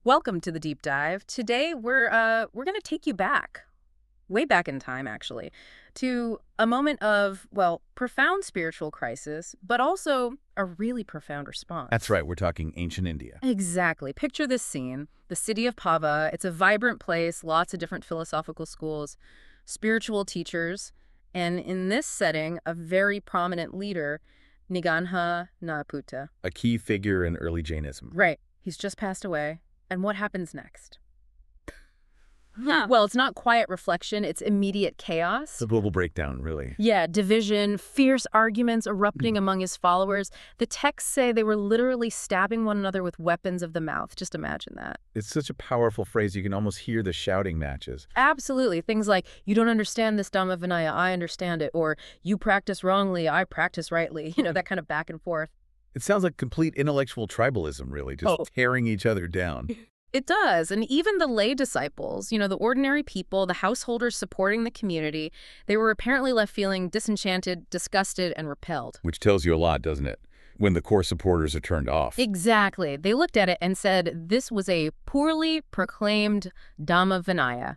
Welcome to the deep dive. Today we're going to take you back, way back in time actually, to a moment of, well, profound spiritual crisis, but also a really profound response. That's right, we're talking ancient India. Exactly. Picture this scene, the city of Pava. It's a vibrant place, lots of different philosophical schools, spiritual teachers, and in this setting, a very prominent leader, Nigantha Nahaputta. A key figure in early Jainism. Right. He's just passed away. And what happens next? Well, it's not quiet reflection, it's immediate chaos. The global breakdown, really. Yeah, division, fierce arguments erupting among his followers. The texts say they were literally stabbing one another with weapons of the mouth. Just imagine that. It's such a powerful phrase, you can almost hear the shouting matches. Absolutely. Things like, you don't understand this Dhamma Vinaya, I understand it. Or, you practice wrongly, I practice rightly. You know, that kind of back and forth. It sounds like complete intellectual tribalism, really, just tearing each other down. It does. And even the lay disciples, the ordinary people, the householders supporting the community, they were apparently left feeling disenchanted, disgusted, and repelled. Which tells you a lot, doesn't it? When the core supporters are turned off. Exactly. They looked at it and said this was a poorly proclaimed Dhamma Vinaya.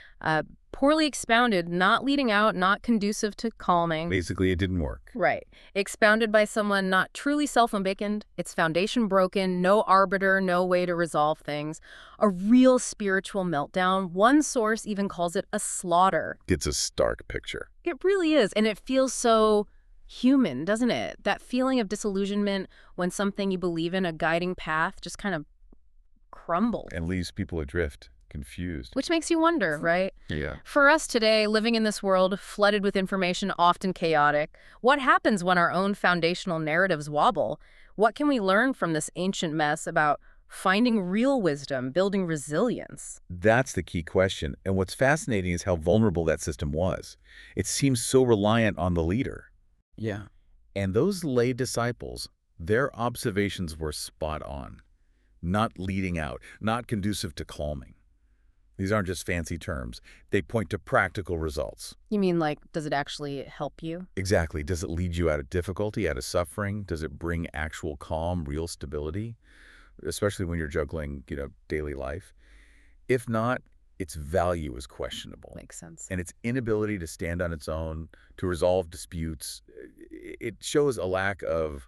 Poorly expounded, not leading out, not conducive to calming. Basically, it didn't work. Right. Expounded by someone not truly self-awakened, its foundation broken, no arbiter, no way to resolve things. A real spiritual meltdown. One source even calls it a slaughter. It's a stark picture. It really is, and it feels so human, doesn't it? That feeling of disillusionment when something you believe in, a guiding path, just kind of crumbles. And leaves people adrift. Confused. Which makes you wonder, right? Yeah. For us today, living in this world flooded with information, often chaotic, what happens when our own foundational narratives wobble? What can we learn from this ancient mess about finding real wisdom, building resilience? That's the key question. And what's fascinating is how vulnerable that system was. It seems so reliant on the leader. Yeah. And those lay disciples, their observations were spot on. Not leading out, not conducive to calming. These aren't just fancy terms. They point to practical results. You mean like, does it actually help you? Exactly. Does it lead you out of difficulty, out of suffering? Does it bring actual calm, real stability? Especially when you're juggling, daily life. If not, its value is questionable. Makes sense. And its inability to stand on its own, to resolve disputes, it shows a lack of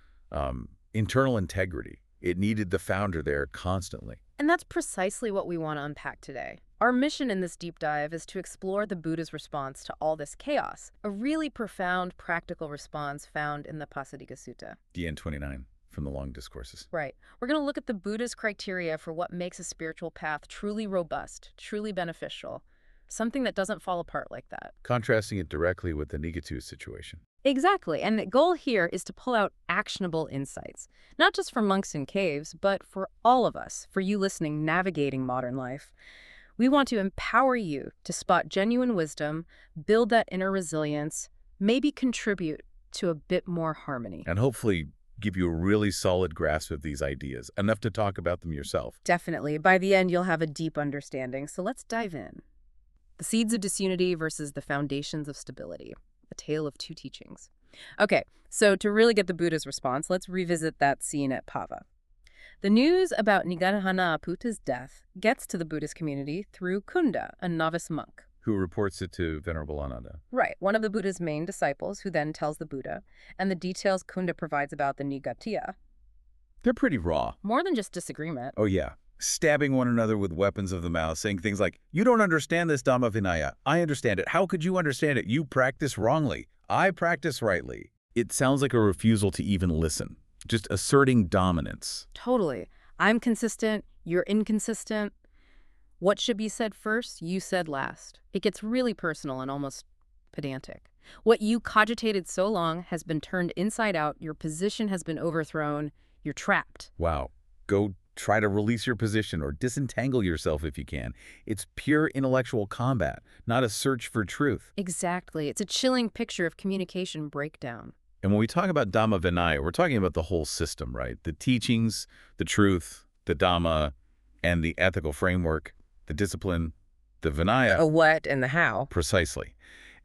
internal integrity. It needed the founder there constantly. And that's precisely what we want to unpack today. Our mission in this deep dive is to explore the Buddha's response to all this chaos, a really profound, practical response found in the Pasadika Sutta. DN 29 from the Long Discourses. Right. We're going to look at the Buddha's criteria for what makes a spiritual path truly robust, truly beneficial, something that doesn't fall apart like that. Contrasting it directly with the Nigatu situation. Exactly. And the goal here is to pull out actionable insights, not just for monks in caves, but for all of us, for you listening, navigating modern life. We want to empower you to spot genuine wisdom, build that inner resilience, maybe contribute to a bit more harmony. And hopefully give you a really solid grasp of these ideas, enough to talk about them yourself. Definitely. By the end, you'll have a deep understanding. So let's dive in. The seeds of disunity versus the foundations of stability. A tale of two teachings. Okay, so to really get the Buddha's response, let's revisit that scene at Pava. The news about Nigantha Nahaputta's death gets to the Buddhist community through Kunda, a novice monk. Who reports it to Venerable Ananda. Right, one of the Buddha's main disciples, who then tells the Buddha, and the details Kunda provides about the Nigantha. They're pretty raw. More than just disagreement. Oh, yeah. Stabbing one another with weapons of the mouth, saying things like, you don't understand this Dhamma Vinaya. I understand it. How could you understand it? You practice wrongly. I practice rightly. It sounds like a refusal to even listen. Just asserting dominance. Totally. I'm consistent. You're inconsistent. What should be said first, you said last. It gets really personal and almost pedantic. What you cogitated so long has been turned inside out. Your position has been overthrown. You're trapped. Wow. Go try to release your position or disentangle yourself if you can. It's pure intellectual combat, not a search for truth. Exactly. It's a chilling picture of communication breakdown. And when we talk about Dhamma Vinaya, we're talking about the whole system, right? The teachings, the truth, the Dhamma, and the ethical framework, the discipline, the Vinaya. A what and the how. Precisely.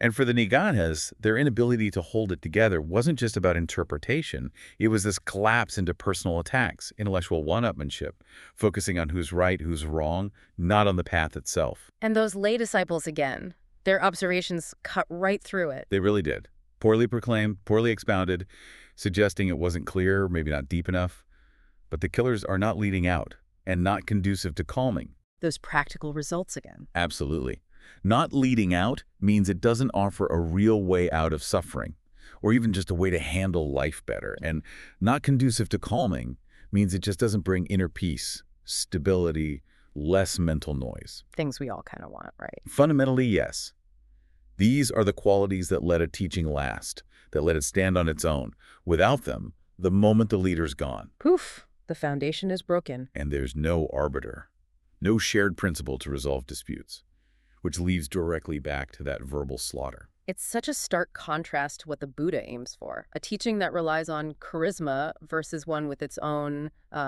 And for the Niganas, their inability to hold it together wasn't just about interpretation. It was this collapse into personal attacks, intellectual one-upmanship, focusing on who's right, who's wrong, not on the path itself. And those lay disciples again, their observations cut right through it. They really did. Poorly proclaimed, poorly expounded, suggesting it wasn't clear, maybe not deep enough. But the killers are not leading out and not conducive to calming. Those practical results again. Absolutely. Not leading out means it doesn't offer a real way out of suffering, or even just a way to handle life better. And not conducive to calming means it just doesn't bring inner peace, stability, less mental noise. Things we all kind of want, right? Fundamentally, yes. These are the qualities that let a teaching last, that let it stand on its own. Without them, the moment the leader's gone. Poof, the foundation is broken. And there's no arbiter, no shared principle to resolve disputes, which leads directly back to that verbal slaughter. It's such a stark contrast to what the Buddha aims for, a teaching that relies on charisma versus one with its own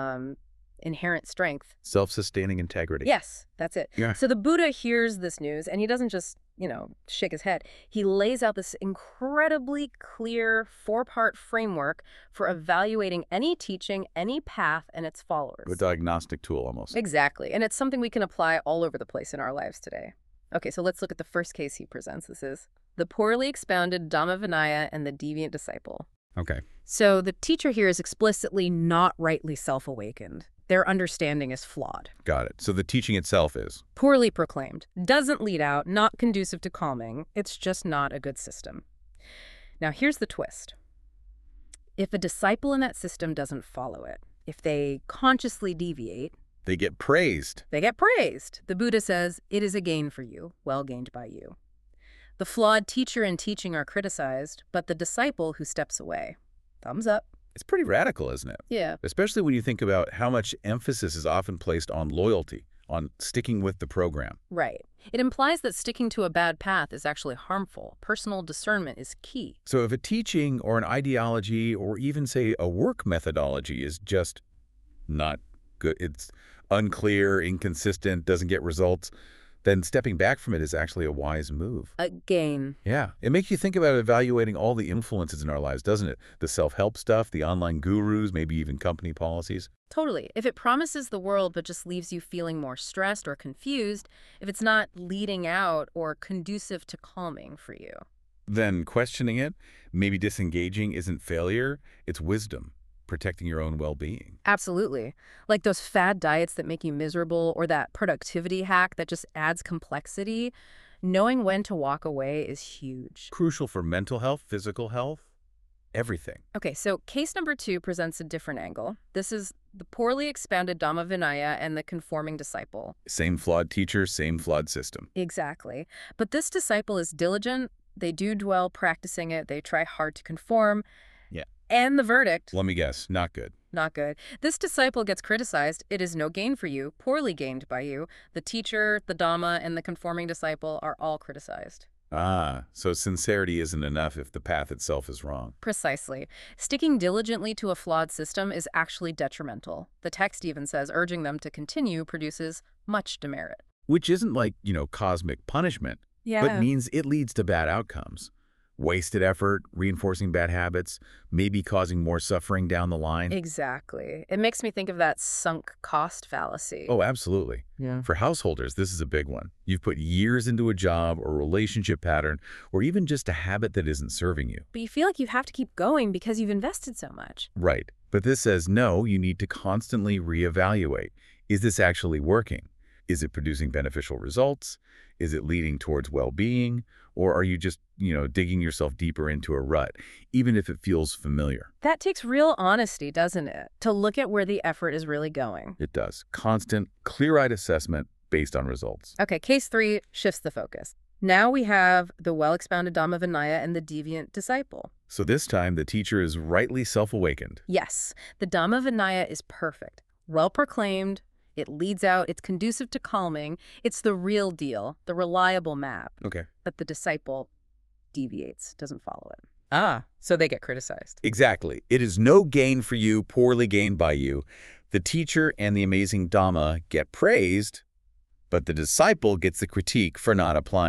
inherent strength. Self-sustaining integrity. Yes, that's it. Yeah. So the Buddha hears this news, and he doesn't just, shake his head. He lays out this incredibly clear 4-part framework for evaluating any teaching, any path, and its followers. A diagnostic tool, almost. Exactly. And it's something we can apply all over the place in our lives today. Okay, so let's look at the first case he presents. This is the poorly expounded Dhamma Vinaya and the deviant disciple. Okay. So the teacher here is explicitly not rightly self-awakened. Their understanding is flawed. Got it. So the teaching itself is? Poorly proclaimed. Doesn't lead out, not conducive to calming. It's just not a good system. Now here's the twist. If a disciple in that system doesn't follow it, if they consciously deviate, they get praised. They get praised. The Buddha says, it is a gain for you, well gained by you. The flawed teacher and teaching are criticized, but the disciple who steps away, thumbs up. It's pretty radical, isn't it? Yeah. Especially when you think about how much emphasis is often placed on loyalty, on sticking with the program. Right. It implies that sticking to a bad path is actually harmful. Personal discernment is key. So if a teaching or an ideology or even, say, a work methodology is just not good, it's unclear, inconsistent, doesn't get results, then stepping back from it is actually a wise move. A gain. Yeah. It makes you think about evaluating all the influences in our lives, doesn't it? The self-help stuff, the online gurus, maybe even company policies. Totally. If it promises the world but just leaves you feeling more stressed or confused, if it's not leading out or conducive to calming for you, then questioning it, maybe disengaging, isn't failure, it's wisdom. Protecting your own well-being. Absolutely. Like those fad diets that make you miserable or that productivity hack that just adds complexity, knowing when to walk away is huge. Crucial for mental health, physical health, everything. Okay, so case number 2 presents a different angle. This is the poorly expounded Dhamma Vinaya and the conforming disciple. Same flawed teacher, same flawed system. Exactly. But this disciple is diligent. They do dwell practicing it. They try hard to conform. Yeah. And the verdict. Let me guess, not good. Not good. This disciple gets criticized. It is no gain for you, poorly gained by you. The teacher, the Dhamma, and the conforming disciple are all criticized. Ah, so sincerity isn't enough if the path itself is wrong. Precisely. Sticking diligently to a flawed system is actually detrimental. The text even says urging them to continue produces much demerit. Which isn't like, cosmic punishment, but means it leads to bad outcomes. Wasted effort, reinforcing bad habits, maybe causing more suffering down the line. Exactly. It makes me think of that sunk cost fallacy. Oh, absolutely. Yeah. For householders, this is a big one. You've put years into a job or relationship pattern, or even just a habit that isn't serving you. But you feel like you have to keep going because you've invested so much. Right. But this says, no, you need to constantly reevaluate. Is this actually working? Is it producing beneficial results? Is it leading towards well-being? Or are you just, digging yourself deeper into a rut, even if it feels familiar? That takes real honesty, doesn't it? To look at where the effort is really going. It does. Constant, clear-eyed assessment based on results. Okay, case 3 shifts the focus. Now we have the well-expounded Dhamma Vinaya and the deviant disciple. So this time, the teacher is rightly self-awakened. Yes, the Dhamma Vinaya is perfect, well-proclaimed. It leads out, it's conducive to calming, it's the real deal, the reliable map. Okay. But the disciple deviates, doesn't follow it. Ah, so they get criticized. Exactly. It is no gain for you, poorly gained by you. The teacher and the amazing Dhamma get praised, but the disciple gets the critique for not applying it.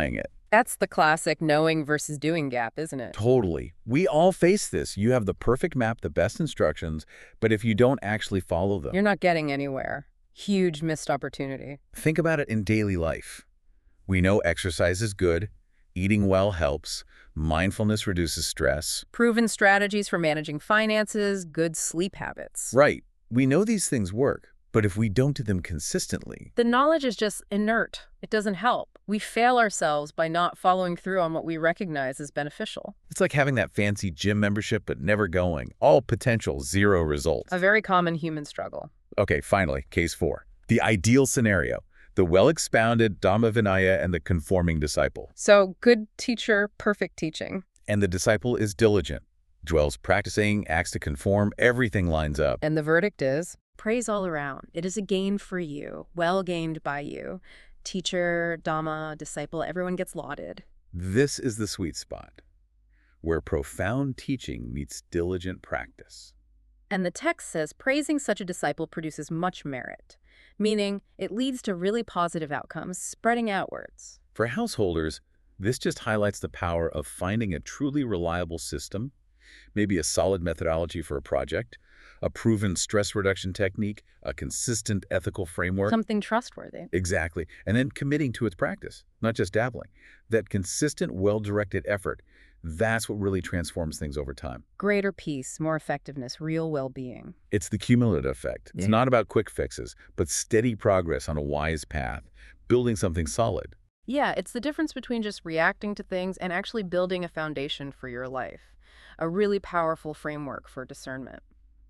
That's the classic knowing versus doing gap, isn't it? Totally. We all face this. You have the perfect map, the best instructions, but if you don't actually follow them, You're not getting anywhere. Huge missed opportunity. think about it in daily life. We know exercise is good, eating well helps, mindfulness reduces stress. Proven strategies for managing finances, good sleep habits. Right. We know these things work, but if we don't do them consistently, The knowledge is just inert. It doesn't help. We fail ourselves by not following through on what we recognize as beneficial. it's like having that fancy gym membership but never going. All potential, zero results. A very common human struggle. Okay, finally, case 4. The ideal scenario. The well-expounded Dhamma Vinaya and the conforming disciple. So, good teacher, perfect teaching. And the disciple is diligent, dwells practicing, acts to conform, everything lines up. And the verdict is praise all around. It is a gain for you, well gained by you. Teacher, Dhamma, disciple, everyone gets lauded. This is the sweet spot, where profound teaching meets diligent practice. And the text says praising such a disciple produces much merit, meaning it leads to really positive outcomes, spreading outwards. For householders, this just highlights the power of finding a truly reliable system, maybe a solid methodology for a project, a proven stress reduction technique, a consistent ethical framework. Something trustworthy. Exactly. And then committing to its practice, not just dabbling. That consistent, well-directed effort, that's what really transforms things over time. Greater peace, more effectiveness, real well-being. It's the cumulative effect. It's not about quick fixes, but steady progress on a wise path, building something solid. Yeah, it's the difference between just reacting to things and actually building a foundation for your life. A really powerful framework for discernment.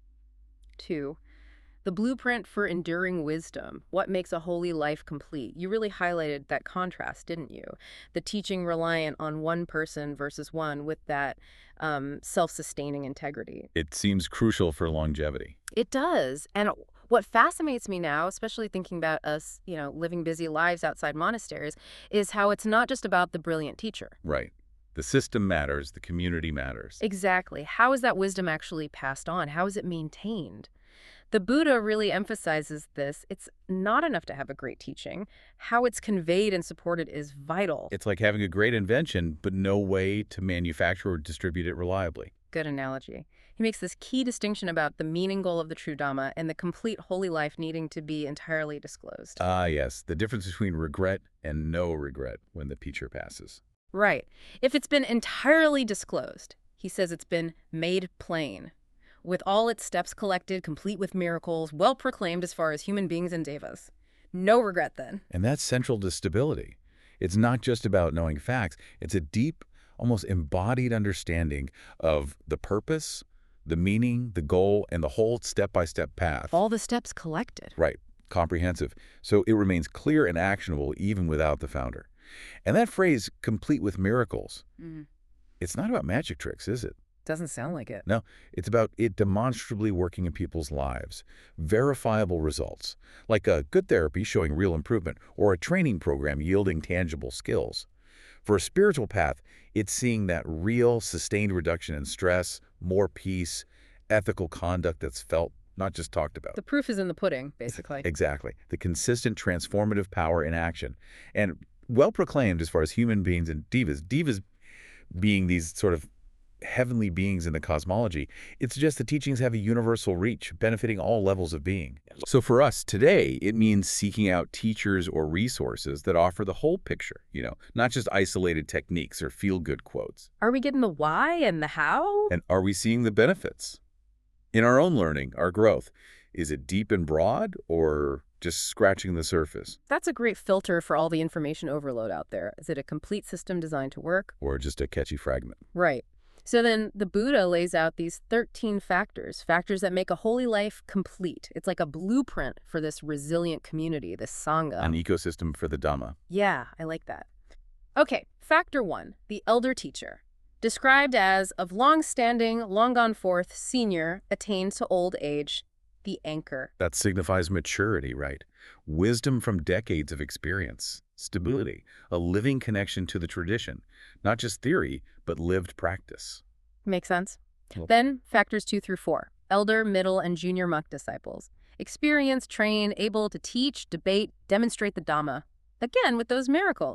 2. The blueprint for enduring wisdom. What makes a holy life complete? You really highlighted that contrast, didn't you? The teaching reliant on one person versus one with that self-sustaining integrity. It seems crucial for longevity. It does. And what fascinates me now, especially thinking about us, living busy lives outside monasteries, is how it's not just about the brilliant teacher. Right. The system matters, the community matters. Exactly. How is that wisdom actually passed on? How is it maintained? The Buddha really emphasizes this. It's not enough to have a great teaching. How it's conveyed and supported is vital. It's like having a great invention, but no way to manufacture or distribute it reliably. Good analogy. He makes this key distinction about the meaning goal of the true Dhamma and the complete holy life needing to be entirely disclosed. Ah, yes, the difference between regret and no regret when the teacher passes. Right. If it's been entirely disclosed, he says it's been made plain, with all its steps collected, complete with miracles, well proclaimed as far as human beings and devas. No regret then. And that's central to stability. It's not just about knowing facts. It's a deep, almost embodied understanding of the purpose, the meaning, the goal, and the whole step-by-step path. All the steps collected. Right. Comprehensive. So it remains clear and actionable even without the founder. And that phrase, complete with miracles, it's not about magic tricks, is it? Doesn't sound like it. No, it's about it demonstrably working in people's lives. Verifiable results, like a good therapy showing real improvement or a training program yielding tangible skills. For a spiritual path, it's seeing that real, sustained reduction in stress, more peace, ethical conduct that's felt, not just talked about. The proof is in the pudding, basically. Exactly. The consistent transformative power in action. And well proclaimed as far as human beings and devas. Devas being these sort of heavenly beings in the cosmology. It suggests the teachings have a universal reach, benefiting all levels of being. So for us today, it means seeking out teachers or resources that offer the whole picture, not just isolated techniques or feel-good quotes. Are we getting the why and the how? And are we seeing the benefits? In our own learning, our growth, is it deep and broad or just scratching the surface? That's a great filter for all the information overload out there. Is it a complete system designed to work? Or just a catchy fragment? Right. So then the Buddha lays out these 13 factors that make a holy life complete. It's like a blueprint for this resilient community, this Sangha. An ecosystem for the Dhamma. Yeah, I like that. Okay, factor 1, the elder teacher. Described as of long-standing, long-gone-forth, senior, attained to old age, the anchor. That signifies maturity, right? Wisdom from decades of experience, stability, a living connection to the tradition, not just theory, but lived practice. Makes sense. Well, Then, factors 2 through 4, elder, middle, and junior monk disciples. Experienced, trained, able to teach, debate, demonstrate the Dhamma. Again, with those miracles.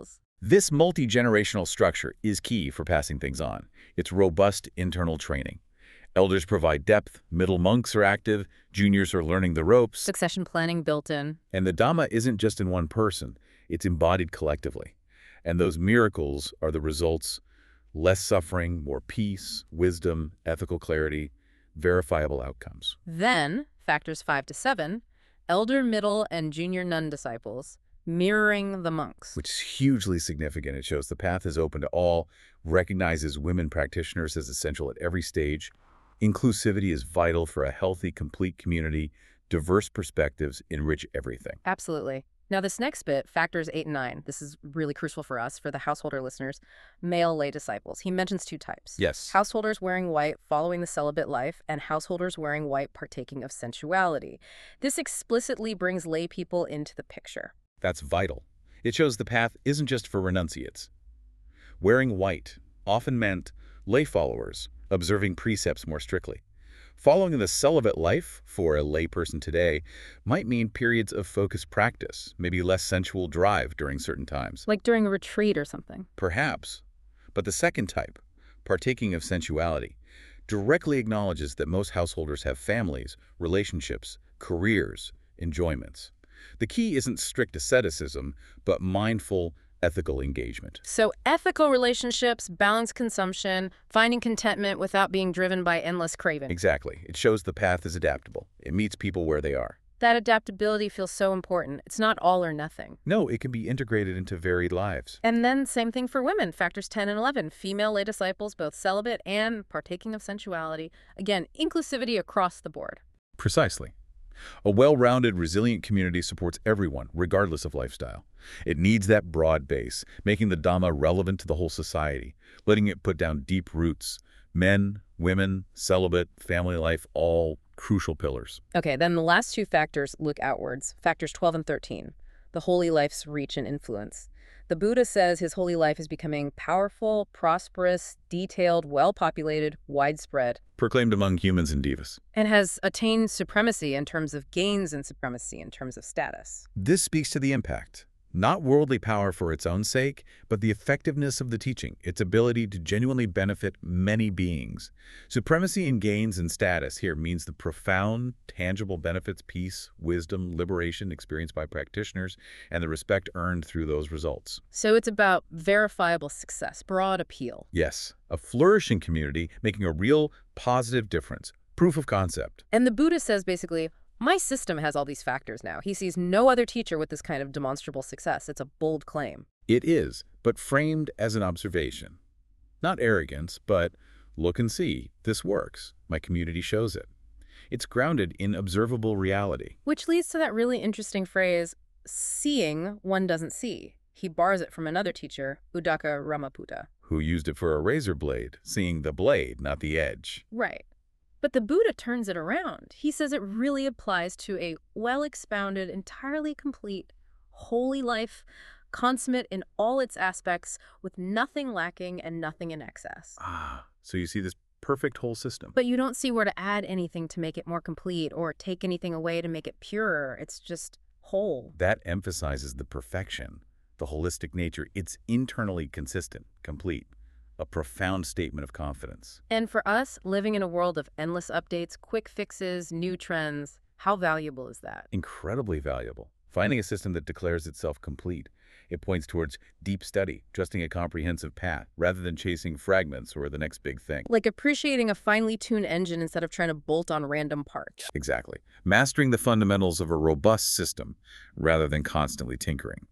This multi-generational structure is key for passing things on. It's robust internal training. Elders provide depth, middle monks are active, juniors are learning the ropes, Succession planning built in. and the Dhamma isn't just in one person, it's embodied collectively. And those miracles are the results: less suffering, more peace, wisdom, ethical clarity, verifiable outcomes. Then, factors 5 to 7, elder, middle, and junior nun disciples, mirroring the monks. Which is hugely significant. It shows the path is open to all, recognizes women practitioners as essential at every stage. Inclusivity is vital for a healthy, complete community. Diverse perspectives enrich everything. Absolutely. Now, this next bit, factors 8 and 9, this is really crucial for us, for the householder listeners, male lay disciples. He mentions 2 types. Yes. Householders wearing white, following the celibate life, and householders wearing white, partaking of sensuality. This explicitly brings lay people into the picture. That's vital. It shows the path isn't just for renunciates. Wearing white often meant lay followers, observing precepts more strictly. Following the celibate life, for a layperson today, might mean periods of focused practice, maybe less sensual drive during certain times. Like during a retreat or something. Perhaps. But the second type, partaking of sensuality, directly acknowledges that most householders have families, relationships, careers, enjoyments. The key isn't strict asceticism, but mindful, ethical engagement. So ethical relationships, balanced consumption, finding contentment without being driven by endless craving. Exactly. It shows the path is adaptable. It meets people where they are. That adaptability feels so important. It's not all or nothing. No, it can be integrated into varied lives. And then same thing for women, factors 10 and 11. Female lay disciples, both celibate and partaking of sensuality. Again, inclusivity across the board. Precisely. A well-rounded, resilient community supports everyone, regardless of lifestyle. It needs that broad base, making the Dhamma relevant to the whole society, letting it put down deep roots. Men, women, celibate, family life, all crucial pillars. Okay, then the last 2 factors look outwards, factors 12 and 13, the holy life's reach and influence. The Buddha says his holy life is becoming powerful, prosperous, detailed, well-populated, widespread, Proclaimed among humans and devas. and has attained supremacy in terms of gains in supremacy, in terms of status. This speaks to the impact. Not worldly power for its own sake, but the effectiveness of the teaching, its ability to genuinely benefit many beings. Supremacy in gains and status here means the profound, tangible benefits, peace, wisdom, liberation experienced by practitioners, and the respect earned through those results. So it's about verifiable success, broad appeal. Yes, a flourishing community making a real positive difference. Proof of concept. And the Buddha says basically, my system has all these factors now. He sees no other teacher with this kind of demonstrable success. It's a bold claim. It is, but framed as an observation. Not arrogance, but look and see, this works. My community shows it. It's grounded in observable reality. Which leads to that really interesting phrase, seeing one doesn't see. He borrows it from another teacher, Uddaka Ramaputta. Who used it for a razor blade, seeing the blade, not the edge. Right. But the Buddha turns it around. He says it really applies to a well-expounded, entirely complete, holy life, consummate in all its aspects, with nothing lacking and nothing in excess. So you see this perfect whole system. But you don't see where to add anything to make it more complete or take anything away to make it purer. It's just whole. That emphasizes the perfection, the holistic nature. It's internally consistent, complete. A profound statement of confidence. And for us, living in a world of endless updates, quick fixes, new trends, how valuable is that? Incredibly valuable. Finding a system that declares itself complete. It points towards deep study, trusting a comprehensive path, rather than chasing fragments or the next big thing. Like appreciating a finely tuned engine instead of trying to bolt on random parts. Exactly. Mastering the fundamentals of a robust system, rather than constantly tinkering.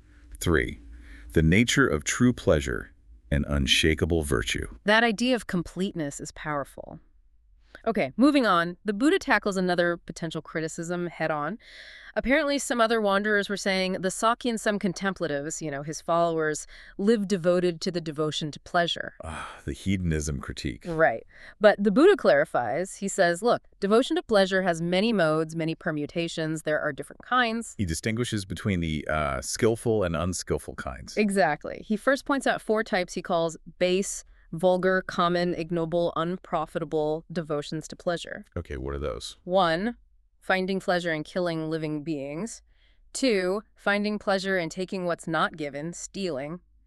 3. The nature of true pleasure and unshakable virtue. That idea of completeness is powerful. Okay, moving on. The Buddha tackles another potential criticism head-on. Apparently, some other wanderers were saying the Sakya and some contemplatives, his followers, live devoted to the devotion to pleasure. The hedonism critique. Right. But the Buddha clarifies. He says, look, devotion to pleasure has many modes, many permutations. There are different kinds. He distinguishes between the skillful and unskillful kinds. Exactly. He first points out 4 types he calls base, vulgar, common, ignoble, unprofitable devotions to pleasure. Okay, what are those? 1, finding pleasure in killing living beings. 2, finding pleasure in taking what's not given, stealing.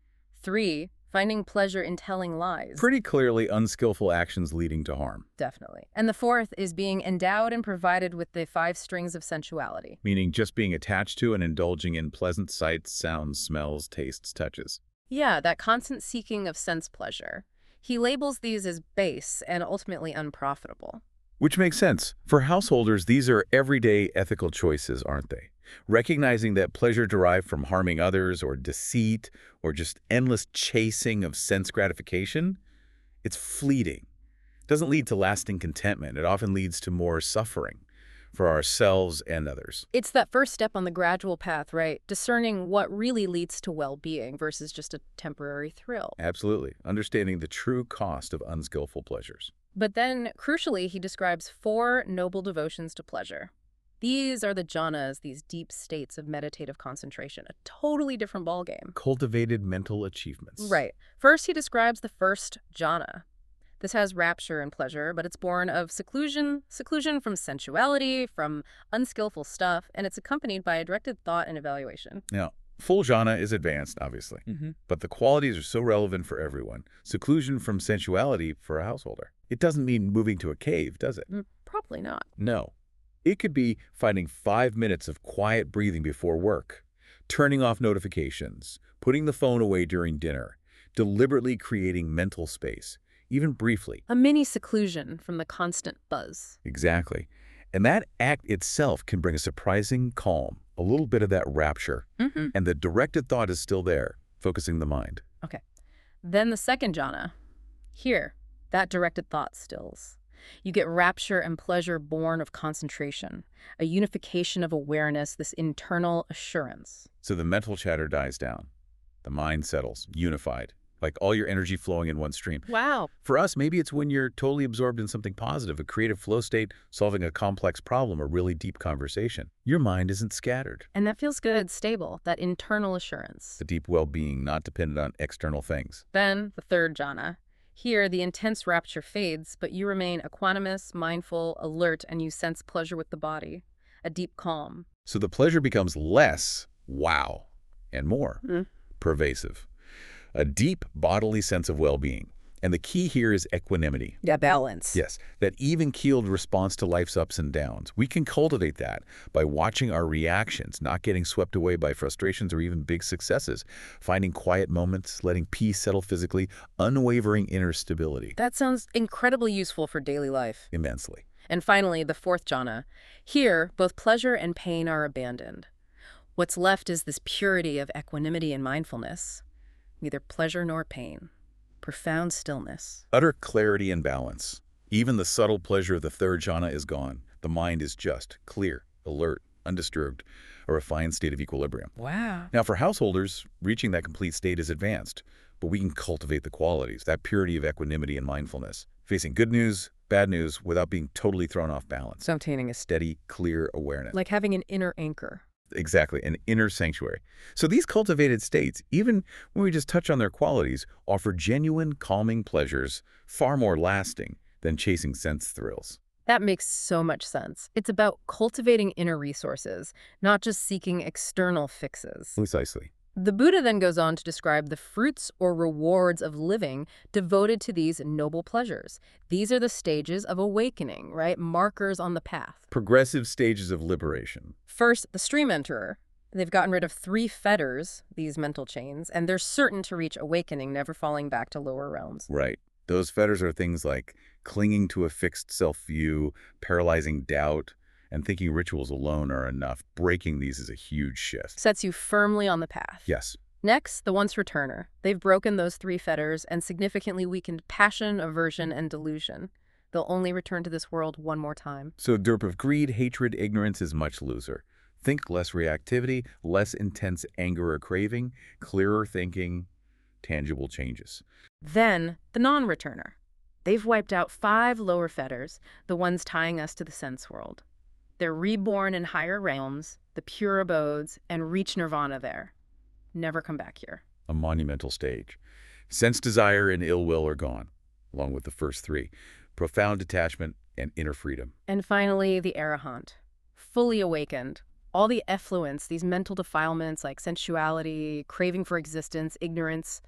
3, finding pleasure in telling lies. Pretty clearly unskillful actions leading to harm. Definitely. And the 4th is being endowed and provided with the 5 strings of sensuality. Meaning just being attached to and indulging in pleasant sights, sounds, smells, tastes, touches. Yeah, that constant seeking of sense pleasure. He labels these as base and ultimately unprofitable. Which makes sense. For householders, these are everyday ethical choices, aren't they? Recognizing that pleasure derived from harming others or deceit or just endless chasing of sense gratification, it's fleeting. It doesn't lead to lasting contentment. It often leads to more suffering for ourselves and others. It's that first step on the gradual path, right? Discerning what really leads to well-being versus just a temporary thrill. Absolutely. Understanding the true cost of unskillful pleasures. But then, crucially, he describes 4 noble devotions to pleasure. These are the jhanas, these deep states of meditative concentration, a totally different ballgame. Cultivated mental achievements. Right. First, he describes the first jhana. This has rapture and pleasure, but it's born of seclusion from sensuality, from unskillful stuff, and it's accompanied by a directed thought and evaluation. Now, full jhana is advanced, obviously, but the qualities are so relevant for everyone. Seclusion from sensuality for a householder. It doesn't mean moving to a cave, does it? Probably not. No. It could be finding 5 minutes of quiet breathing before work, turning off notifications, putting the phone away during dinner, deliberately creating mental space, even briefly. A mini seclusion from the constant buzz. Exactly. And that act itself can bring a surprising calm, a little bit of that rapture, and the directed thought is still there, focusing the mind. Okay. Then the second jhana. Here, that directed thought stills. You get rapture and pleasure born of concentration, a unification of awareness, this internal assurance. So the mental chatter dies down. The mind settles, unified, like all your energy flowing in one stream. Wow. For us, maybe it's when you're totally absorbed in something positive, a creative flow state, solving a complex problem, a really deep conversation. Your mind isn't scattered. And that feels good, stable, that internal assurance. The deep well-being, not dependent on external things. Then the third jhana. Here, the intense rapture fades, but you remain equanimous, mindful, alert, and you sense pleasure with the body, a deep calm. So the pleasure becomes less wow and more pervasive. A deep bodily sense of well-being. And the key here is equanimity. Yeah, balance. Yes, that even-keeled response to life's ups and downs. We can cultivate that by watching our reactions, not getting swept away by frustrations or even big successes, finding quiet moments, letting peace settle physically, unwavering inner stability. That sounds incredibly useful for daily life. Immensely. And finally, the fourth jhana. Here, both pleasure and pain are abandoned. What's left is this purity of equanimity and mindfulness. Neither pleasure nor pain. Profound stillness. Utter clarity and balance. Even the subtle pleasure of the third jhana is gone. The mind is just, clear, alert, undisturbed, a refined state of equilibrium. Wow. Now, for householders, reaching that complete state is advanced, but we can cultivate the qualities, that purity of equanimity and mindfulness, facing good news, bad news, without being totally thrown off balance. So obtaining a Steady, clear awareness. like having an inner anchor. Exactly, an inner sanctuary. So these cultivated states, even when we just touch on their qualities, offer genuine, calming pleasures, far more lasting than chasing sense thrills. That makes so much sense. It's about cultivating inner resources, not just seeking external fixes. Precisely. The Buddha then goes on to describe the fruits or rewards of living devoted to these noble pleasures. These are the stages of awakening, right? Markers on the path. Progressive stages of liberation. First, the stream enterer. They've gotten rid of 3 fetters, these mental chains, and they're certain to reach awakening, never falling back to lower realms. Right. Those fetters are things like clinging to a fixed self-view, paralyzing doubt, and thinking rituals alone are enough. Breaking these is a huge shift. Sets you firmly on the path. Yes. Next, the once returner. They've broken those 3 fetters and significantly weakened passion, aversion, and delusion. They'll only return to this world one more time. So derp of greed, hatred, ignorance is much looser. Think less reactivity, less intense anger or craving, clearer thinking, tangible changes. Then, the non-returner. They've wiped out 5 lower fetters, the ones tying us to the sense world. They're reborn in higher realms, the pure abodes, and reach nirvana there. Never come back here. A monumental stage. Sense desire and ill will are gone, along with the first 3. Profound detachment and inner freedom. And finally, the arahant. Fully awakened. All the effluence, these mental defilements like sensuality, craving for existence, ignorance,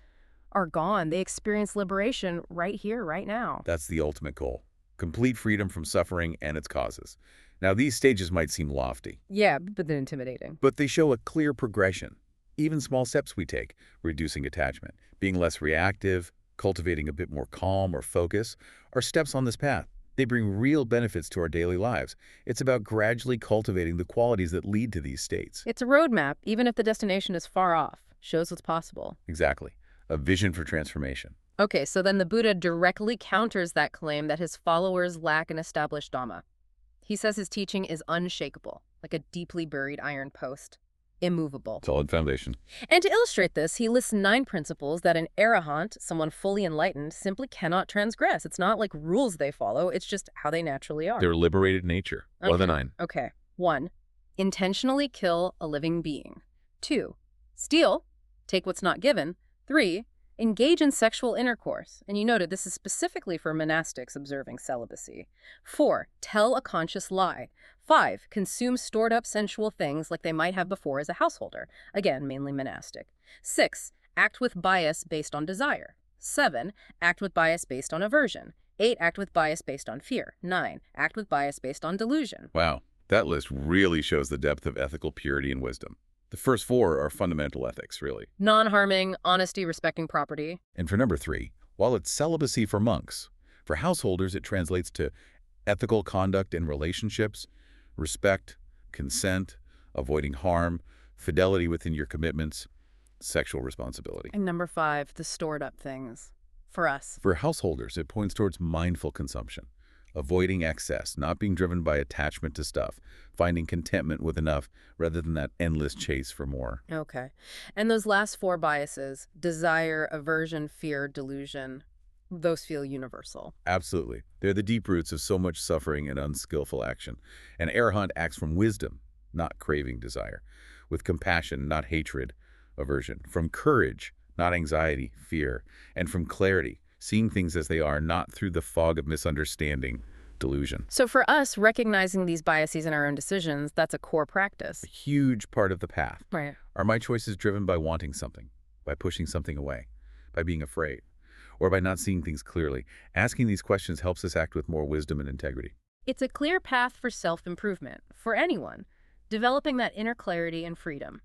are gone. They experience liberation right here, right now. That's the ultimate goal. Complete freedom from suffering and its causes. Now, these stages might seem lofty, Yeah, but then intimidating. but they show a clear progression. Even small steps we take, reducing attachment, being less reactive, cultivating a bit more calm or focus, are steps on this path. They bring real benefits to our daily lives. It's about gradually cultivating the qualities that lead to these states. It's a roadmap, even if the destination is far off. Shows what's possible. Exactly. A vision for transformation. Okay, so then the Buddha directly counters that claim that his followers lack an established Dhamma. He says his teaching is unshakable, like a deeply buried iron post, immovable. Solid foundation. And to illustrate this, he lists 9 principles that an arahant, someone fully enlightened, simply cannot transgress. It's not like rules they follow, it's just how they naturally are. Their liberated nature. What are the 9? Okay. 1. Intentionally kill a living being. 2. Steal. Take what's not given. 3. Engage in sexual intercourse. And you noted this is specifically for monastics observing celibacy. 4. Tell a conscious lie. 5. Consume stored-up sensual things like they might have before as a householder. Again, mainly monastic. 6. Act with bias based on desire. 7. Act with bias based on aversion. 8. Act with bias based on fear. 9. Act with bias based on delusion. Wow, that list really shows the depth of ethical purity and wisdom. The first 4 are fundamental ethics, really. Non-harming, honesty, respecting property. And for number 3, while it's celibacy for monks, for householders it translates to ethical conduct in relationships, respect, consent, avoiding harm, fidelity within your commitments, sexual responsibility. And number 5, the stored-up things. For us. For householders, it points towards mindful consumption, avoiding excess, not being driven by attachment to stuff, finding contentment with enough rather than that endless chase for more. Okay. And those last 4 biases, desire, aversion, fear, delusion, those feel universal. Absolutely. They're the deep roots of so much suffering and unskillful action. An arahant acts from wisdom, not craving desire, with compassion, not hatred, aversion, from courage, not anxiety, fear, and from clarity, seeing things as they are, not through the fog of misunderstanding, delusion. So for us, recognizing these biases in our own decisions, that's a core practice. A huge part of the path. Right. Are my choices driven by wanting something, by pushing something away, by being afraid, or by not seeing things clearly? Asking these questions helps us act with more wisdom and integrity. It's a clear path for self-improvement, for anyone, developing that inner clarity and freedom.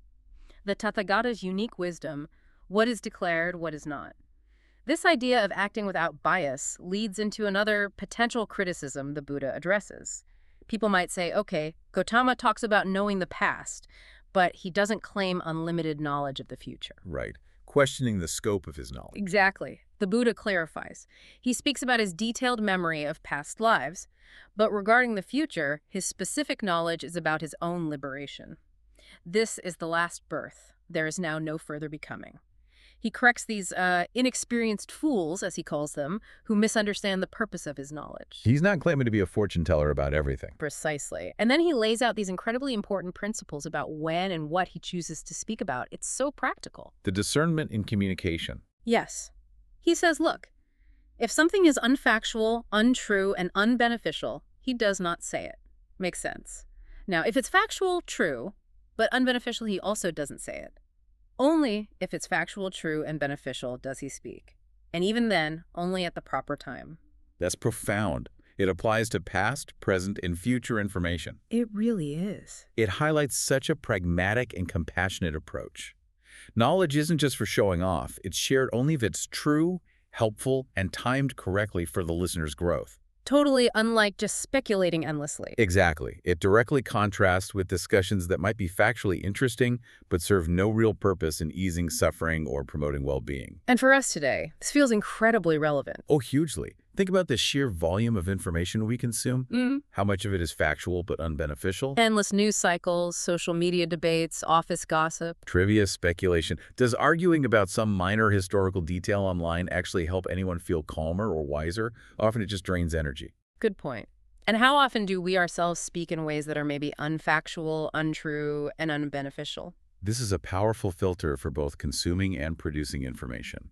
The Tathagata's unique wisdom, what is declared, what is not. This idea of acting without bias leads into another potential criticism the Buddha addresses. People might say, okay, Gautama talks about knowing the past, but he doesn't claim unlimited knowledge of the future. Right. Questioning the scope of his knowledge. Exactly. The Buddha clarifies. He speaks about his detailed memory of past lives, but regarding the future, his specific knowledge is about his own liberation. This is the last birth. There is now no further becoming. He corrects these inexperienced fools, as he calls them, who misunderstand the purpose of his knowledge. He's not claiming to be a fortune teller about everything. Precisely. And then he lays out these incredibly important principles about when and what he chooses to speak about. It's so practical. The discernment in communication. Yes. He says, look, if something is unfactual, untrue, and unbeneficial, he does not say it. Makes sense. Now, if it's factual, true, but unbeneficial, he also doesn't say it. Only if it's factual, true, and beneficial does he speak. And even then, only at the proper time. That's profound. It applies to past, present, and future information. It really is. It highlights such a pragmatic and compassionate approach. Knowledge isn't just for showing off. It's shared only if it's true, helpful, and timed correctly for the listener's growth. Totally unlike just speculating endlessly. Exactly. It directly contrasts with discussions that might be factually interesting, but serve no real purpose in easing suffering or promoting well-being. And for us today, this feels incredibly relevant. Oh, hugely. Think about the sheer volume of information we consume. How much of it is factual but unbeneficial? Endless news cycles, social media debates, office gossip. Trivia, speculation. Does arguing about some minor historical detail online actually help anyone feel calmer or wiser? Often it just drains energy. Good point. And how often do we ourselves speak in ways that are maybe unfactual, untrue, and unbeneficial? This is a powerful filter for both consuming and producing information.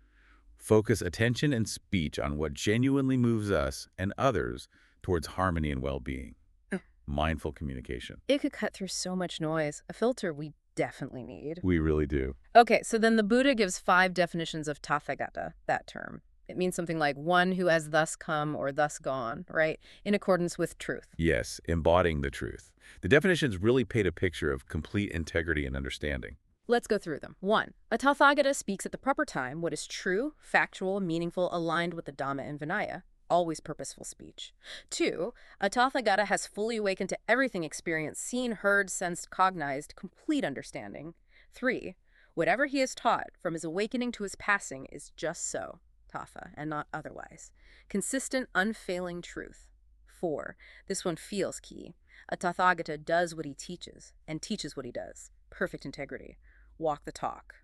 Focus attention and speech on what genuinely moves us and others towards harmony and well-being. Mindful communication. It could cut through so much noise, a filter we definitely need. We really do. Okay, so then the Buddha gives 5 definitions of Tathagata, that term. It means something like one who has thus come or thus gone, right? In accordance with truth. Yes, embodying the truth. The definitions really paint a picture of complete integrity and understanding. Let's go through them. 1. A Tathagata speaks at the proper time what is true, factual, meaningful, aligned with the Dhamma and Vinaya. Always purposeful speech. 2. A Tathagata has fully awakened to everything experienced, seen, heard, sensed, cognized, complete understanding. 3. Whatever he has taught, from his awakening to his passing, is just so, Tatha, and not otherwise. Consistent, unfailing truth. 4. This one feels key. A Tathagata does what he teaches, and teaches what he does. Perfect integrity. Walk the talk.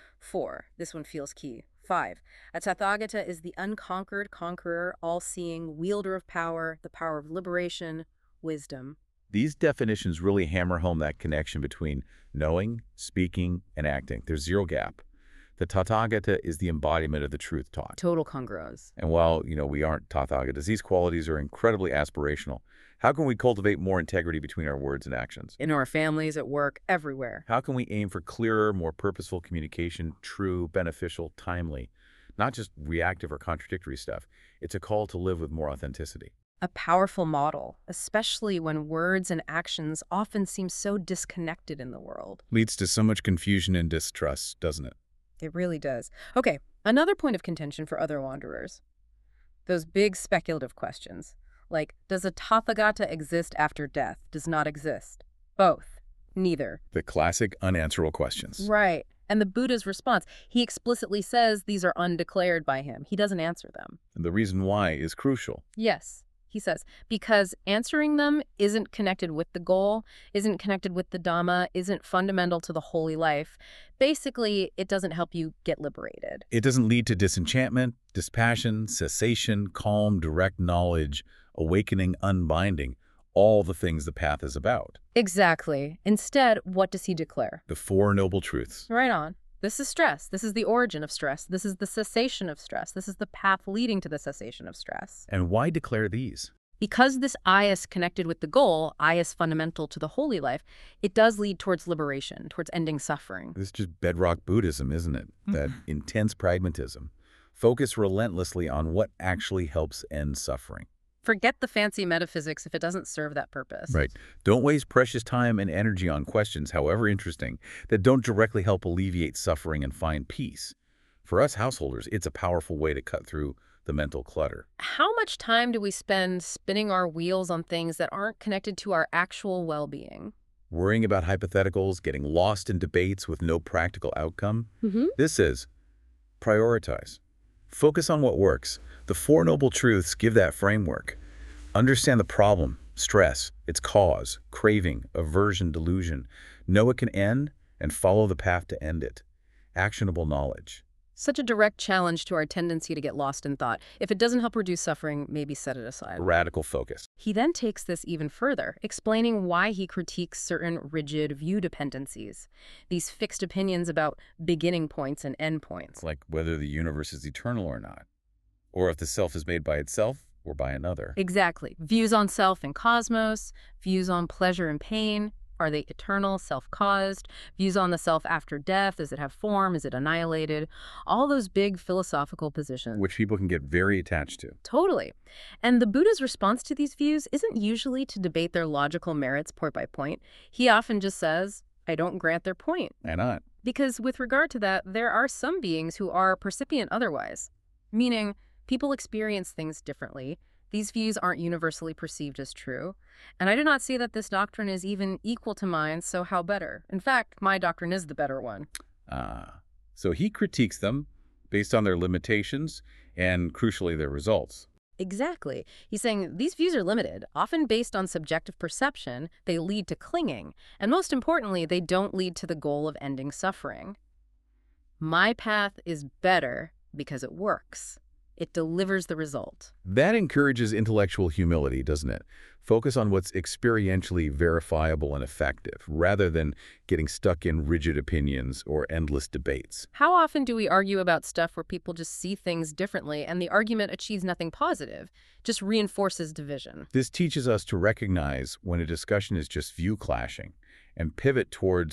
4. This one feels key. 5. A Tathagata is the unconquered conqueror, all-seeing, wielder of power, the power of liberation, wisdom. These definitions really hammer home that connection between knowing, speaking, and acting. There's zero gap. The Tathagata is the embodiment of the truth taught. Total congruence. And while, we aren't Tathagatas, these qualities are incredibly aspirational. How can we cultivate more integrity between our words and actions? In our families, at work, everywhere. How can we aim for clearer, more purposeful communication, true, beneficial, timely, not just reactive or contradictory stuff? It's a call to live with more authenticity. A powerful model, especially when words and actions often seem so disconnected in the world. Leads to so much confusion and distrust, doesn't it? It really does. Okay, another point of contention for other wanderers. Those big speculative questions. Like, does a Tathagata exist after death? Does not exist. Both. Neither. The classic unanswerable questions. Right. And the Buddha's response, he explicitly says these are undeclared by him. He doesn't answer them. And the reason why is crucial. Yes, he says, because answering them isn't connected with the goal, isn't connected with the Dhamma, isn't fundamental to the holy life. Basically, it doesn't help you get liberated. It doesn't lead to disenchantment, dispassion, cessation, calm, direct knowledge, awakening, unbinding, all the things the path is about. Exactly. Instead, what does he declare? The Four Noble Truths. Right on. This is stress. This is the origin of stress. This is the cessation of stress. This is the path leading to the cessation of stress. And why declare these? Because this I is connected with the goal, I is fundamental to the holy life, it does lead towards liberation, towards ending suffering. This is just bedrock Buddhism, isn't it? That intense pragmatism. Focus relentlessly on what actually helps end suffering. Forget the fancy metaphysics if it doesn't serve that purpose. Right. Don't waste precious time and energy on questions, however interesting, that don't directly help alleviate suffering and find peace. For us householders, it's a powerful way to cut through the mental clutter. How much time do we spend spinning our wheels on things that aren't connected to our actual well-being? Worrying about hypotheticals, getting lost in debates with no practical outcome? This is prioritize. Focus on what works. The Four Noble Truths give that framework. Understand the problem, stress, its cause, craving, aversion, delusion. Know it can end and follow the path to end it. Actionable knowledge. Such a direct challenge to our tendency to get lost in thought. If it doesn't help reduce suffering, maybe set it aside. Radical focus. He then takes this even further, explaining why he critiques certain rigid view dependencies, these fixed opinions about beginning points and end points. Like whether the universe is eternal or not, or if the self is made by itself or by another. Exactly. Views on self and cosmos, views on pleasure and pain. Are they eternal, self-caused? Views on the self after death. Does it have form? Is it annihilated? All those big philosophical positions. Which people can get very attached to. Totally. And the Buddha's response to these views isn't usually to debate their logical merits point by point. He often just says, I don't grant their point. Why not? Because with regard to that, there are some beings who are percipient otherwise. Meaning, people experience things differently. These views aren't universally perceived as true. And I do not see that this doctrine is even equal to mine, so how better? In fact, my doctrine is the better one. So he critiques them based on their limitations and, crucially, their results. Exactly. He's saying these views are limited, often based on subjective perception. They lead to clinging. And most importantly, they don't lead to the goal of ending suffering. My path is better because it works. It delivers the result. That encourages intellectual humility, doesn't it? Focus on what's experientially verifiable and effective, rather than getting stuck in rigid opinions or endless debates. How often do we argue about stuff where people just see things differently and the argument achieves nothing positive, just reinforces division? This teaches us to recognize when a discussion is just view clashing and pivot towards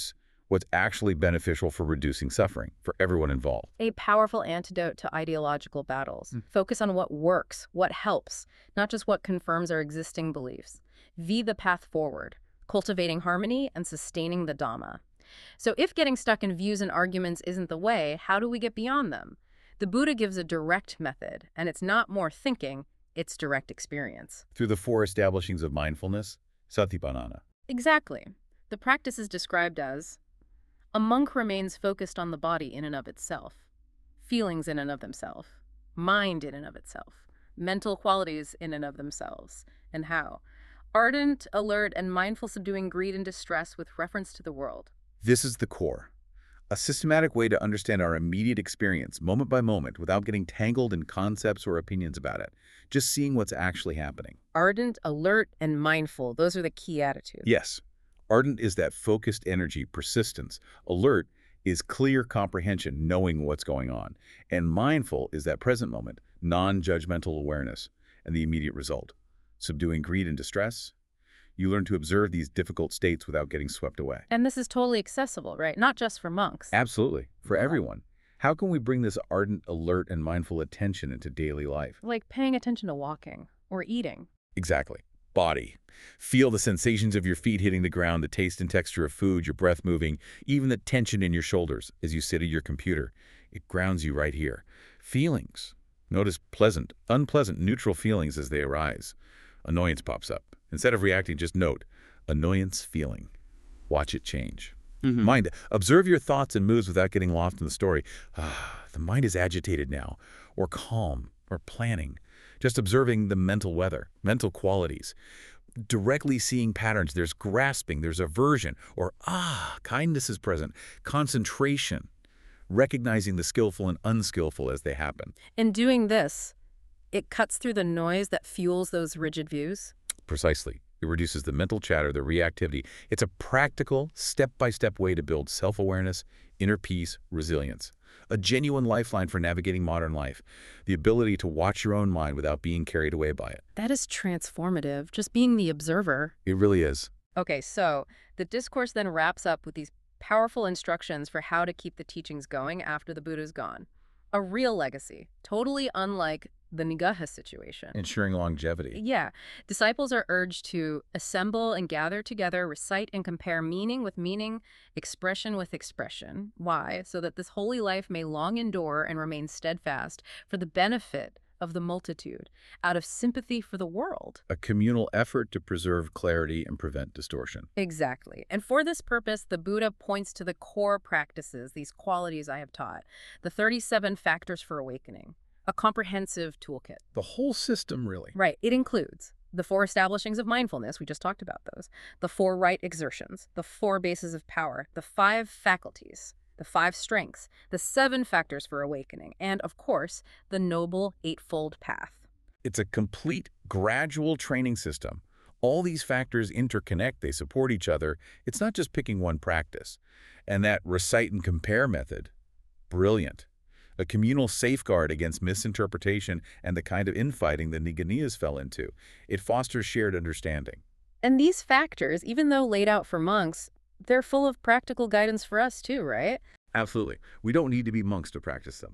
what's actually beneficial for reducing suffering for everyone involved. A powerful antidote to ideological battles. Focus on what works, what helps, not just what confirms our existing beliefs. The path forward, cultivating harmony and sustaining the Dhamma. So if getting stuck in views and arguments isn't the way, how do we get beyond them? The Buddha gives a direct method, and it's not more thinking, it's direct experience. Through the 4 establishings of mindfulness, Satipatthana. Exactly. The practice is described as a monk remains focused on the body in and of itself, feelings in and of themselves, mind in and of itself, mental qualities in and of themselves, and how? Ardent, alert, and mindful, subduing greed and distress with reference to the world. This is the core. A systematic way to understand our immediate experience, moment by moment, without getting tangled in concepts or opinions about it. Just seeing what's actually happening. Ardent, alert, and mindful, those are the key attitudes. Yes. Ardent is that focused energy, persistence. Alert is clear comprehension, knowing what's going on. And mindful is that present moment, non-judgmental awareness, and the immediate result. Subduing greed and distress. You learn to observe these difficult states without getting swept away. And this is totally accessible, right? Not just for monks. Absolutely. For everyone. How can we bring this ardent, alert, and mindful attention into daily life? Like paying attention to walking or eating. Exactly. Body. Feel the sensations of your feet hitting the ground, the taste and texture of food, your breath moving, even the tension in your shoulders as you sit at your computer. It grounds you right here. Feelings. Notice pleasant, unpleasant, neutral feelings as they arise. Annoyance pops up. Instead of reacting, just note, annoyance feeling. Watch it change. Mind, observe your thoughts and moods without getting lost in the story. The mind is agitated now, or calm, or planning. Just observing the mental weather, mental qualities. Directly seeing patterns. There's grasping, there's aversion, or kindness is present. Concentration. Recognizing the skillful and unskillful as they happen. In doing this, it cuts through the noise that fuels those rigid views. Precisely. It reduces the mental chatter, the reactivity. It's a practical, step-by-step way to build self-awareness, inner peace, resilience. A genuine lifeline for navigating modern life. The ability to watch your own mind without being carried away by it. That is transformative, just being the observer. It really is. Okay, so the discourse then wraps up with these powerful instructions for how to keep the teachings going after the Buddha's gone. A real legacy, totally unlike the Nigaha situation. Ensuring longevity. Yeah. Disciples are urged to assemble and gather together, recite and compare meaning with meaning, expression with expression. Why? So that this holy life may long endure and remain steadfast for the benefit of the multitude, out of sympathy for the world. A communal effort to preserve clarity and prevent distortion. Exactly. And for this purpose, the Buddha points to the core practices, these qualities I have taught, the 37 factors for awakening. A comprehensive toolkit. The whole system, really. Right. It includes the 4 establishings of mindfulness, we just talked about those, the 4 right exertions, the 4 bases of power, the 5 faculties, the 5 strengths, the 7 factors for awakening, and, of course, the Noble Eightfold Path. It's a complete, gradual training system. All these factors interconnect, they support each other. It's not just picking one practice. And that recite and compare method, brilliant. A communal safeguard against misinterpretation and the kind of infighting the Niganiyas fell into. It fosters shared understanding. And these factors, even though laid out for monks, they're full of practical guidance for us too, right? Absolutely. We don't need to be monks to practice them.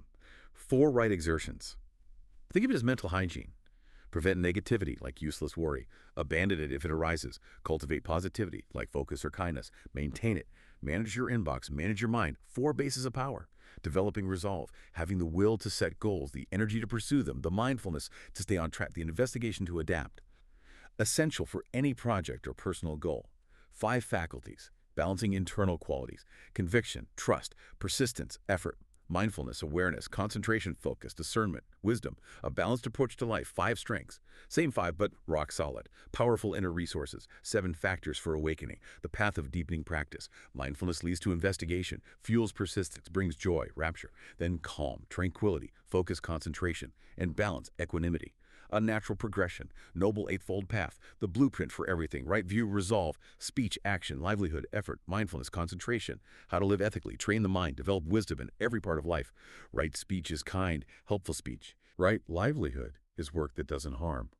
4 right exertions. Think of it as mental hygiene. Prevent negativity, like useless worry. Abandon it if it arises. Cultivate positivity, like focus or kindness. Maintain it. Manage your inbox. Manage your mind. 4 bases of power. Developing resolve, having the will to set goals, the energy to pursue them, the mindfulness to stay on track, the investigation to adapt. Essential for any project or personal goal. 5 faculties, balancing internal qualities, conviction, trust, persistence, effort, mindfulness, awareness, concentration, focus, discernment, wisdom, a balanced approach to life. 5 strengths. Same 5, but rock solid. Powerful inner resources. 7 factors for awakening. The path of deepening practice. Mindfulness leads to investigation, fuels persistence, brings joy, rapture. Then calm, tranquility, focus, concentration, and balance, equanimity. A natural progression, Noble Eightfold Path, the blueprint for everything, right view, resolve, speech, action, livelihood, effort, mindfulness, concentration, how to live ethically, train the mind, develop wisdom in every part of life. Right speech is kind, helpful speech. Right livelihood is work that doesn't harm.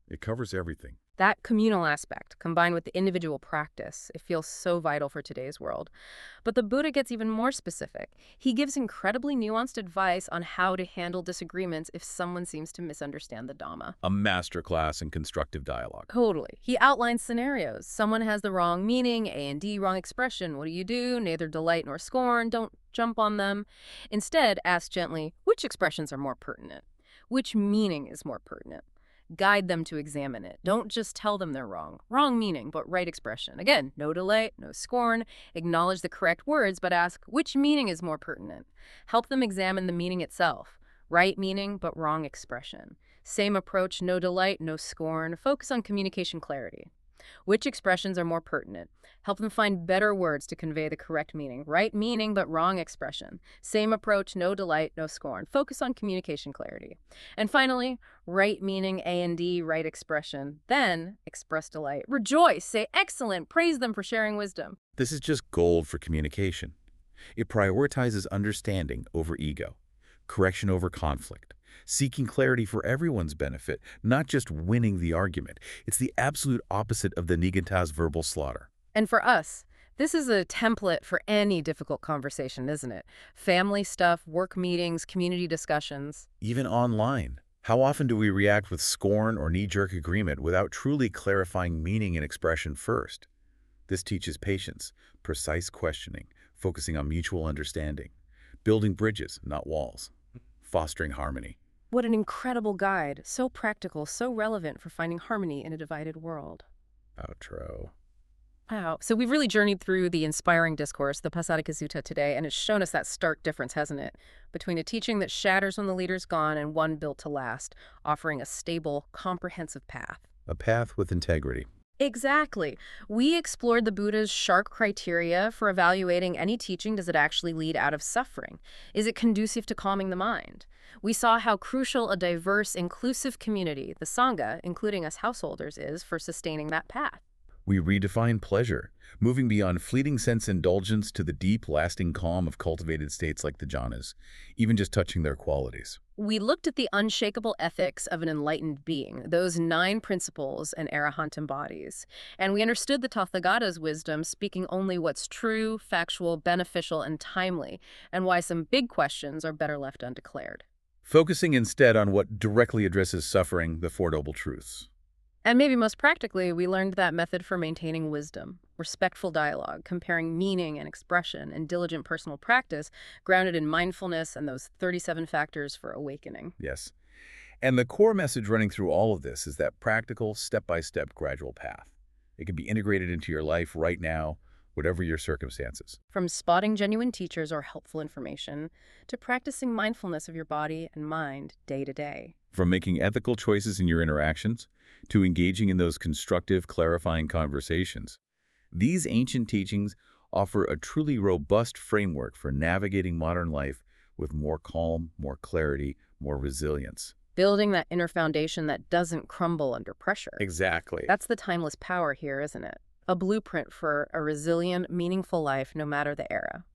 It covers everything. That communal aspect, combined with the individual practice, it feels so vital for today's world. But the Buddha gets even more specific. He gives incredibly nuanced advice on how to handle disagreements if someone seems to misunderstand the Dhamma. A masterclass in constructive dialogue. Totally. He outlines scenarios. Someone has the wrong meaning, A and D, wrong expression. What do you do? Neither delight nor scorn. Don't jump on them. Instead, ask gently, which expressions are more pertinent? Which meaning is more pertinent? Guide them to examine it. Don't just tell them they're wrong. Wrong meaning, but right expression. Again, no delight, no scorn. Acknowledge the correct words, but ask which meaning is more pertinent. Help them examine the meaning itself. Right meaning, but wrong expression. Same approach, no delight, no scorn. Focus on communication clarity. Which expressions are more pertinent? Help them find better words to convey the correct meaning. Right meaning, but wrong expression. Same approach, no delight, no scorn. Focus on communication clarity. And finally, right meaning, A and D, right expression. Then express delight. Rejoice, say excellent, praise them for sharing wisdom. This is just gold for communication. It prioritizes understanding over ego, correction over conflict, seeking clarity for everyone's benefit, not just winning the argument. It's the absolute opposite of the Niganta's verbal slaughter. And for us, this is a template for any difficult conversation, isn't it? Family stuff, work meetings, community discussions. Even online, how often do we react with scorn or knee-jerk agreement without truly clarifying meaning and expression first? This teaches patience, precise questioning, focusing on mutual understanding, building bridges, not walls, fostering harmony. What an incredible guide, so practical, so relevant for finding harmony in a divided world. Outro. Wow. So we've really journeyed through the inspiring discourse, the Passaddika Sutta today, and it's shown us that stark difference, hasn't it? Between a teaching that shatters when the leader's gone and one built to last, offering a stable, comprehensive path. A path with integrity. Exactly. We explored the Buddha's sharp criteria for evaluating any teaching. Does it actually lead out of suffering? Is it conducive to calming the mind? We saw how crucial a diverse, inclusive community, the Sangha, including us householders, is for sustaining that path. We redefine pleasure, moving beyond fleeting sense indulgence to the deep, lasting calm of cultivated states like the jhanas, even just touching their qualities. We looked at the unshakable ethics of an enlightened being, those 9 principles an arahant embodies. And we understood the Tathagata's wisdom, speaking only what's true, factual, beneficial, and timely, and why some big questions are better left undeclared. Focusing instead on what directly addresses suffering, the Four Noble Truths. And maybe most practically, we learned that method for maintaining wisdom, respectful dialogue, comparing meaning and expression, and diligent personal practice grounded in mindfulness and those 37 factors for awakening. Yes. And the core message running through all of this is that practical, step-by-step, gradual path. It can be integrated into your life right now, whatever your circumstances. From spotting genuine teachers or helpful information to practicing mindfulness of your body and mind day to day. From making ethical choices in your interactions to engaging in those constructive, clarifying conversations. These ancient teachings offer a truly robust framework for navigating modern life with more calm, more clarity, more resilience. Building that inner foundation that doesn't crumble under pressure. Exactly. That's the timeless power here, isn't it? A blueprint for a resilient, meaningful life no matter the era.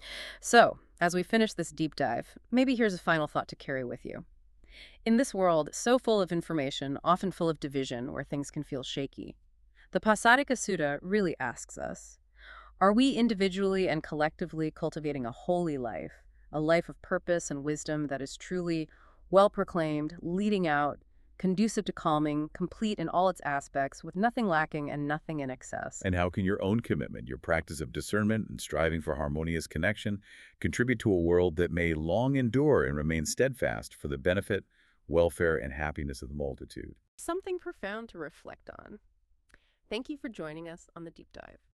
So, as we finish this deep dive, maybe here's a final thought to carry with you. In this world so full of information, often full of division, where things can feel shaky, the Passaddika Sutta really asks us, are we individually and collectively cultivating a holy life, a life of purpose and wisdom that is truly well-proclaimed, leading out, conducive to calming, complete in all its aspects, with nothing lacking and nothing in excess? And how can your own commitment, your practice of discernment and striving for harmonious connection contribute to a world that may long endure and remain steadfast for the benefit, welfare, and happiness of the multitude? Something profound to reflect on. Thank you for joining us on the Deep Dive.